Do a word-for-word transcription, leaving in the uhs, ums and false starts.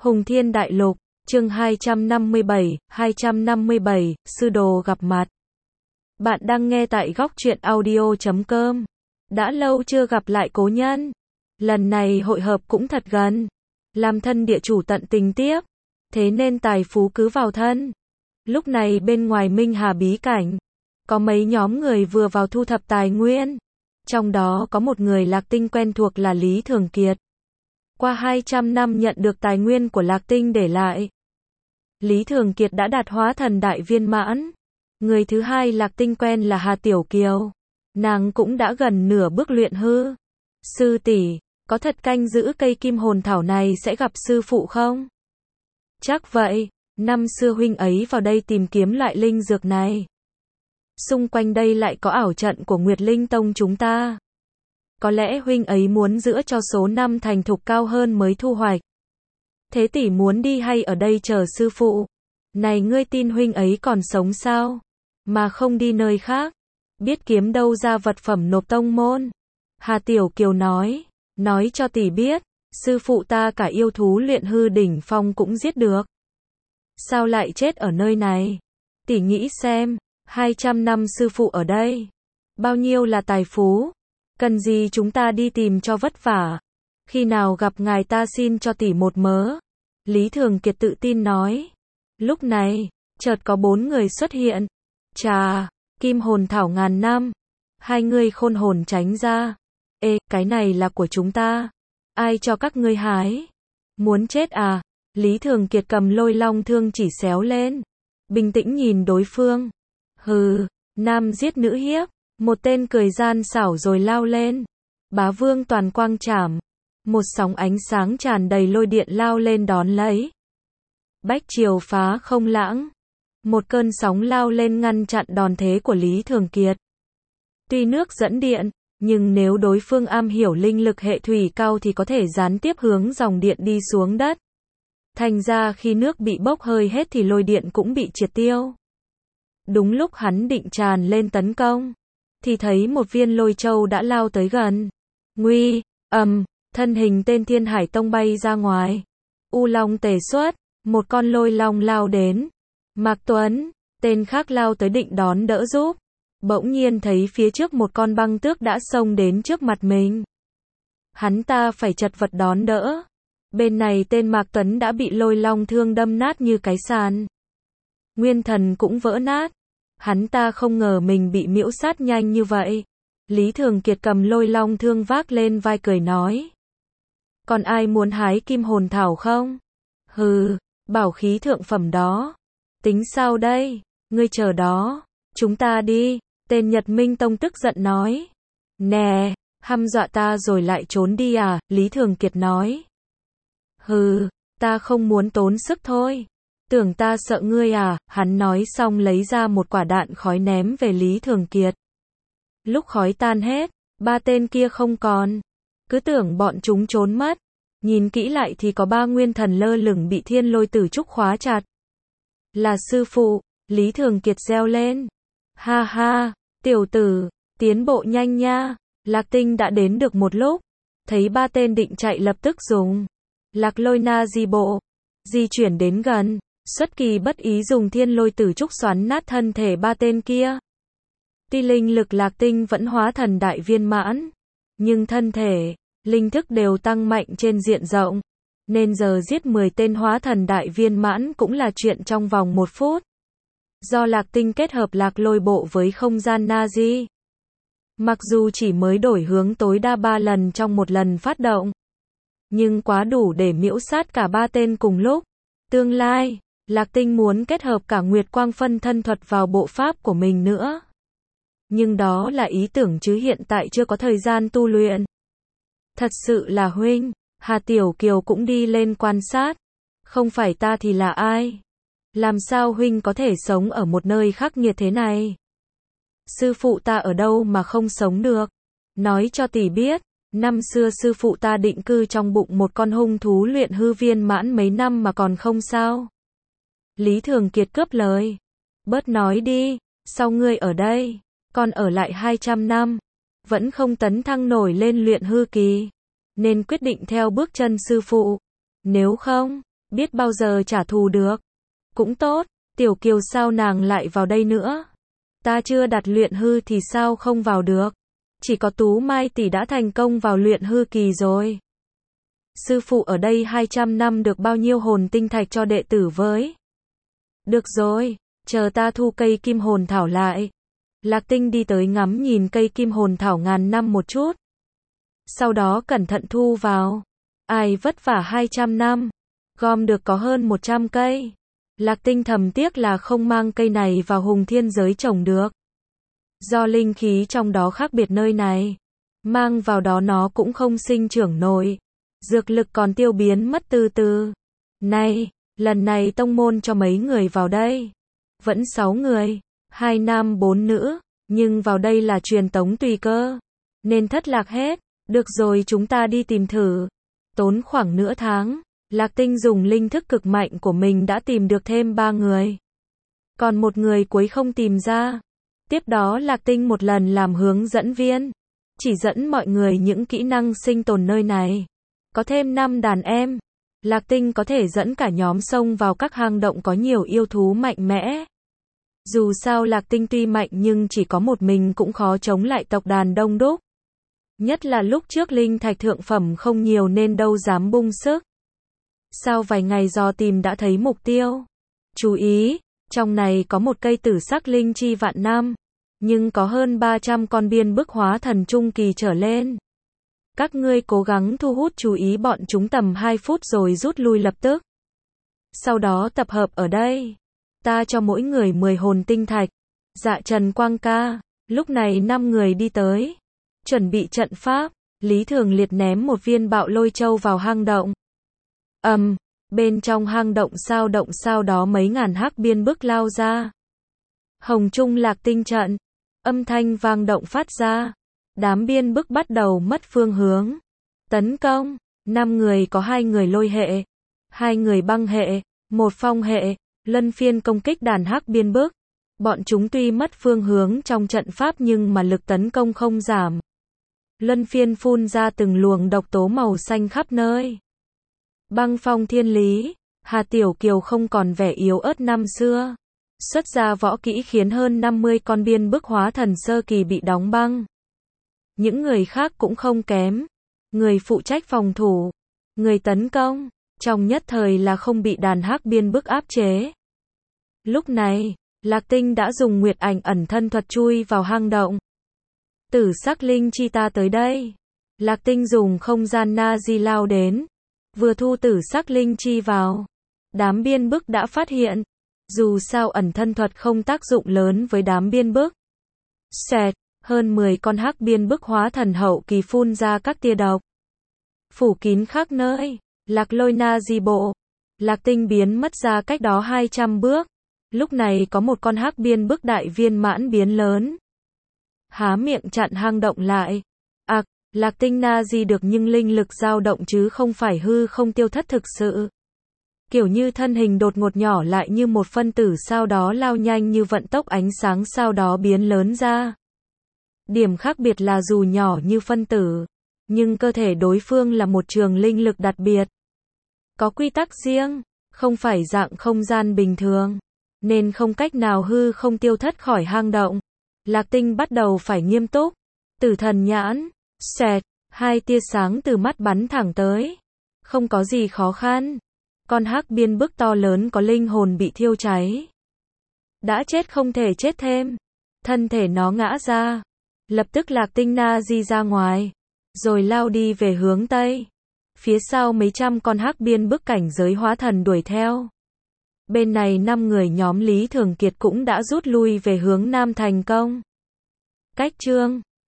Hùng Thiên Đại Lục, chương hai trăm năm mươi bảy, hai trăm năm mươi bảy, sư đồ gặp mặt. Bạn đang nghe tại góc truyện audio chấm com. Đã lâu chưa gặp lại cố nhân. Lần này hội hợp cũng thật gần. Làm thân địa chủ tận tình tiếp. Thế nên tài phú cứ vào thân. Lúc này bên ngoài Minh Hà bí cảnh, có mấy nhóm người vừa vào thu thập tài nguyên. Trong đó có một người Lạc Tinh quen thuộc là Lý Thường Kiệt. Qua hai trăm năm nhận được tài nguyên của Lạc Tinh để lại, Lý Thường Kiệt đã đạt hóa thần đại viên mãn. Người thứ hai Lạc Tinh quen là Hà Tiểu Kiều. Nàng cũng đã gần nửa bước luyện hư. Sư tỷ, có thật canh giữ cây kim hồn thảo này sẽ gặp sư phụ không? Chắc vậy, năm xưa huynh ấy vào đây tìm kiếm loại linh dược này. Xung quanh đây lại có ảo trận của Nguyệt Linh Tông chúng ta. Có lẽ huynh ấy muốn giữ cho số năm thành thục cao hơn mới thu hoạch. Thế tỷ muốn đi hay ở đây chờ sư phụ? Này ngươi tin huynh ấy còn sống sao? Mà không đi nơi khác. Biết kiếm đâu ra vật phẩm nộp tông môn. Hà Tiểu Kiều nói. Nói cho tỷ biết, sư phụ ta cả yêu thú luyện hư đỉnh phong cũng giết được. Sao lại chết ở nơi này? Tỷ nghĩ xem, hai trăm năm sư phụ ở đây. Bao nhiêu là tài phú? Cần gì chúng ta đi tìm cho vất vả? Khi nào gặp ngài ta xin cho tỷ một mớ. Lý Thường Kiệt tự tin nói. Lúc này, chợt có bốn người xuất hiện. Chà, kim hồn thảo ngàn năm. Hai người khôn hồn tránh ra. Ê, cái này là của chúng ta. Ai cho các ngươi hái? Muốn chết à? Lý Thường Kiệt cầm lôi long thương chỉ xéo lên. Bình tĩnh nhìn đối phương. Hừ, nam giết nữ hiếp. Một tên cười gian xảo rồi lao lên. Bá vương toàn quang trảm. Một sóng ánh sáng tràn đầy lôi điện lao lên đón lấy. Bách triều phá không lãng. Một cơn sóng lao lên ngăn chặn đòn thế của Lý Thường Kiệt. Tuy nước dẫn điện, nhưng nếu đối phương am hiểu linh lực hệ thủy cao thì có thể gián tiếp hướng dòng điện đi xuống đất. Thành ra khi nước bị bốc hơi hết thì lôi điện cũng bị triệt tiêu. Đúng lúc hắn định tràn lên tấn công, thì thấy một viên lôi châu đã lao tới gần. Nguy, ầm, thân hình tên Thiên Hải Tông bay ra ngoài. U Long tề xuất, một con lôi long lao đến. Mạc Tuấn, tên khác lao tới định đón đỡ giúp. Bỗng nhiên thấy phía trước một con băng tước đã xông đến trước mặt mình. Hắn ta phải chật vật đón đỡ. Bên này tên Mạc Tuấn đã bị lôi long thương đâm nát như cái sàn. Nguyên thần cũng vỡ nát. Hắn ta không ngờ mình bị miễu sát nhanh như vậy. Lý Thường Kiệt cầm lôi long thương vác lên vai cười nói. Còn ai muốn hái kim hồn thảo không? Hừ, bảo khí thượng phẩm đó. Tính sao đây? Ngươi chờ đó. Chúng ta đi. Tên Nhật Minh Tông tức giận nói. Nè, hăm dọa ta rồi lại trốn đi à? Lý Thường Kiệt nói. Hừ, ta không muốn tốn sức thôi. Tưởng ta sợ ngươi à? Hắn nói xong lấy ra một quả đạn khói ném về Lý Thường Kiệt. Lúc khói tan hết, ba tên kia không còn. Cứ tưởng bọn chúng trốn mất. Nhìn kỹ lại thì có ba nguyên thần lơ lửng bị thiên lôi tử trúc khóa chặt. Là sư phụ, Lý Thường Kiệt reo lên. Ha ha, tiểu tử, tiến bộ nhanh nha. Lạc Tinh đã đến được một lúc. Thấy ba tên định chạy lập tức dùng Lạc lôi na di bộ. Di chuyển đến gần. Xuất kỳ bất ý dùng thiên lôi tử trúc xoắn nát thân thể ba tên kia. Tuy linh lực Lạc Tinh vẫn hóa thần đại viên mãn. Nhưng thân thể, linh thức đều tăng mạnh trên diện rộng. Nên giờ giết mười tên hóa thần đại viên mãn cũng là chuyện trong vòng một phút. Do Lạc Tinh kết hợp lạc lôi bộ với không gian Nazi. Mặc dù chỉ mới đổi hướng tối đa ba lần trong một lần phát động. Nhưng quá đủ để miễu sát cả ba tên cùng lúc. Tương lai, Lạc Tinh muốn kết hợp cả Nguyệt Quang phân thân thuật vào bộ pháp của mình nữa. Nhưng đó là ý tưởng chứ hiện tại chưa có thời gian tu luyện. Thật sự là huynh. Hà Tiểu Kiều cũng đi lên quan sát. Không phải ta thì là ai? Làm sao huynh có thể sống ở một nơi khắc nghiệt thế này? Sư phụ ta ở đâu mà không sống được? Nói cho tỷ biết, năm xưa sư phụ ta định cư trong bụng một con hung thú luyện hư viên mãn mấy năm mà còn không sao. Lý Thường Kiệt cướp lời. Bớt nói đi, sao ngươi ở đây? Còn ở lại hai trăm năm, vẫn không tấn thăng nổi lên luyện hư kỳ. Nên quyết định theo bước chân sư phụ. Nếu không, biết bao giờ trả thù được. Cũng tốt, Tiểu Kiều sao nàng lại vào đây nữa? Ta chưa đặt luyện hư thì sao không vào được? Chỉ có Tú Mai tỷ đã thành công vào luyện hư kỳ rồi. Sư phụ ở đây hai trăm năm được bao nhiêu hồn tinh thạch cho đệ tử với? Được rồi, chờ ta thu cây kim hồn thảo lại. Lạc Tinh đi tới ngắm nhìn cây kim hồn thảo ngàn năm một chút. Sau đó cẩn thận thu vào. Ai vất vả hai trăm năm, gom được có hơn một trăm cây. Lạc Tinh thầm tiếc là không mang cây này vào hùng thiên giới trồng được. Do linh khí trong đó khác biệt nơi này, mang vào đó nó cũng không sinh trưởng nổi. Dược lực còn tiêu biến mất từ từ. Này, lần này tông môn cho mấy người vào đây? Vẫn sáu người, hai nam bốn nữ, nhưng vào đây là truyền tống tùy cơ, nên thất lạc hết. Được rồi, chúng ta đi tìm thử. Tốn khoảng nửa tháng, Lạc Tinh dùng linh thức cực mạnh của mình đã tìm được thêm ba người. Còn một người cuối không tìm ra. Tiếp đó Lạc Tinh một lần làm hướng dẫn viên, chỉ dẫn mọi người những kỹ năng sinh tồn nơi này. Có thêm năm đàn em, Lạc Tinh có thể dẫn cả nhóm xông vào các hang động có nhiều yêu thú mạnh mẽ. Dù sao Lạc Tinh tuy mạnh nhưng chỉ có một mình cũng khó chống lại tộc đàn đông đúc. Nhất là lúc trước linh thạch thượng phẩm không nhiều nên đâu dám bung sức. Sau vài ngày dò tìm đã thấy mục tiêu. Chú ý, trong này có một cây tử sắc linh chi vạn năm, nhưng có hơn ba trăm con biên bức hóa thần trung kỳ trở lên. Các ngươi cố gắng thu hút chú ý bọn chúng tầm hai phút rồi rút lui lập tức. Sau đó tập hợp ở đây. Ta cho mỗi người mười hồn tinh thạch. Dạ Trần Quang ca. Lúc này năm người đi tới. Chuẩn bị trận pháp. Lý Thường Liệt ném một viên bạo lôi châu vào hang động. Ầm, um, bên trong hang động sao động sao đó mấy ngàn hắc biên bức lao ra. Hồng Trung Lạc Tinh trận. Âm thanh vang động phát ra. Đám biên bức bắt đầu mất phương hướng. Tấn công. Năm người có hai người lôi hệ, hai người băng hệ, một phong hệ, luân phiên công kích đàn hắc biên bức. Bọn chúng tuy mất phương hướng trong trận pháp nhưng mà lực tấn công không giảm. Luân phiên phun ra từng luồng độc tố màu xanh khắp nơi. Băng phong thiên lý, Hà Tiểu Kiều không còn vẻ yếu ớt năm xưa. Xuất ra võ kỹ khiến hơn năm mươi con biên bức hóa thần sơ kỳ bị đóng băng. Những người khác cũng không kém. Người phụ trách phòng thủ, người tấn công, trong nhất thời là không bị đàn hắc biên bức áp chế. Lúc này, Lạc Tinh đã dùng Nguyệt Ảnh ẩn thân thuật chui vào hang động. Tử sắc linh chi ta tới đây. Lạc Tinh dùng không gian na di lao đến. Vừa thu tử sắc linh chi vào, đám biên bức đã phát hiện. Dù sao ẩn thân thuật không tác dụng lớn với đám biên bức. Xẹt, hơn mười con hắc biên bức hóa thần hậu kỳ phun ra các tia độc. Phủ kín khắp nơi. Lạc Lôi na di bộ. Lạc Tinh biến mất ra cách đó hai trăm bước. Lúc này có một con hắc biên bức đại viên mãn biến lớn. Há miệng chặn hang động lại. Ặc, à, Lạc Tinh na di được nhưng linh lực dao động chứ không phải hư không tiêu thất thực sự. Kiểu như thân hình đột ngột nhỏ lại như một phân tử sau đó lao nhanh như vận tốc ánh sáng sau đó biến lớn ra. Điểm khác biệt là dù nhỏ như phân tử, nhưng cơ thể đối phương là một trường linh lực đặc biệt. Có quy tắc riêng, không phải dạng không gian bình thường, nên không cách nào hư không tiêu thất khỏi hang động. Lạc Tinh bắt đầu phải nghiêm túc. Tử thần nhãn, xẹt, hai tia sáng từ mắt bắn thẳng tới. Không có gì khó khăn. Con hắc biên bức to lớn có linh hồn bị thiêu cháy. Đã chết không thể chết thêm. Thân thể nó ngã ra. Lập tức Lạc Tinh na di ra ngoài. Rồi lao đi về hướng Tây. Phía sau mấy trăm con hắc biên bức cảnh giới hóa thần đuổi theo. Bên này năm người nhóm Lý Thường Kiệt cũng đã rút lui về hướng Nam thành công. Cách chương